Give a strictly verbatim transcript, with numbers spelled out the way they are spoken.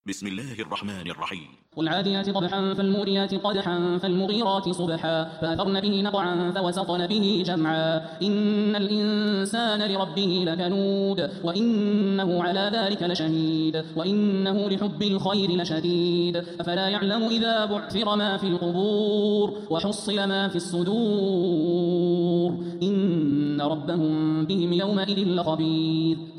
بسم الله الرحمن الرحيم. والعاديات ضبحا فالموريات قدحا فالمغيرات صبحا فأثرن به نقعا فوسطن به جمعا إن الإنسان لربه لكنود وإنه على ذلك لشهيد وإنه لحب الخير لشديد أفلا يعلم إذا بعثر ما في القبور وحصل ما في الصدور إن ربهم بهم يومئذ لخبير.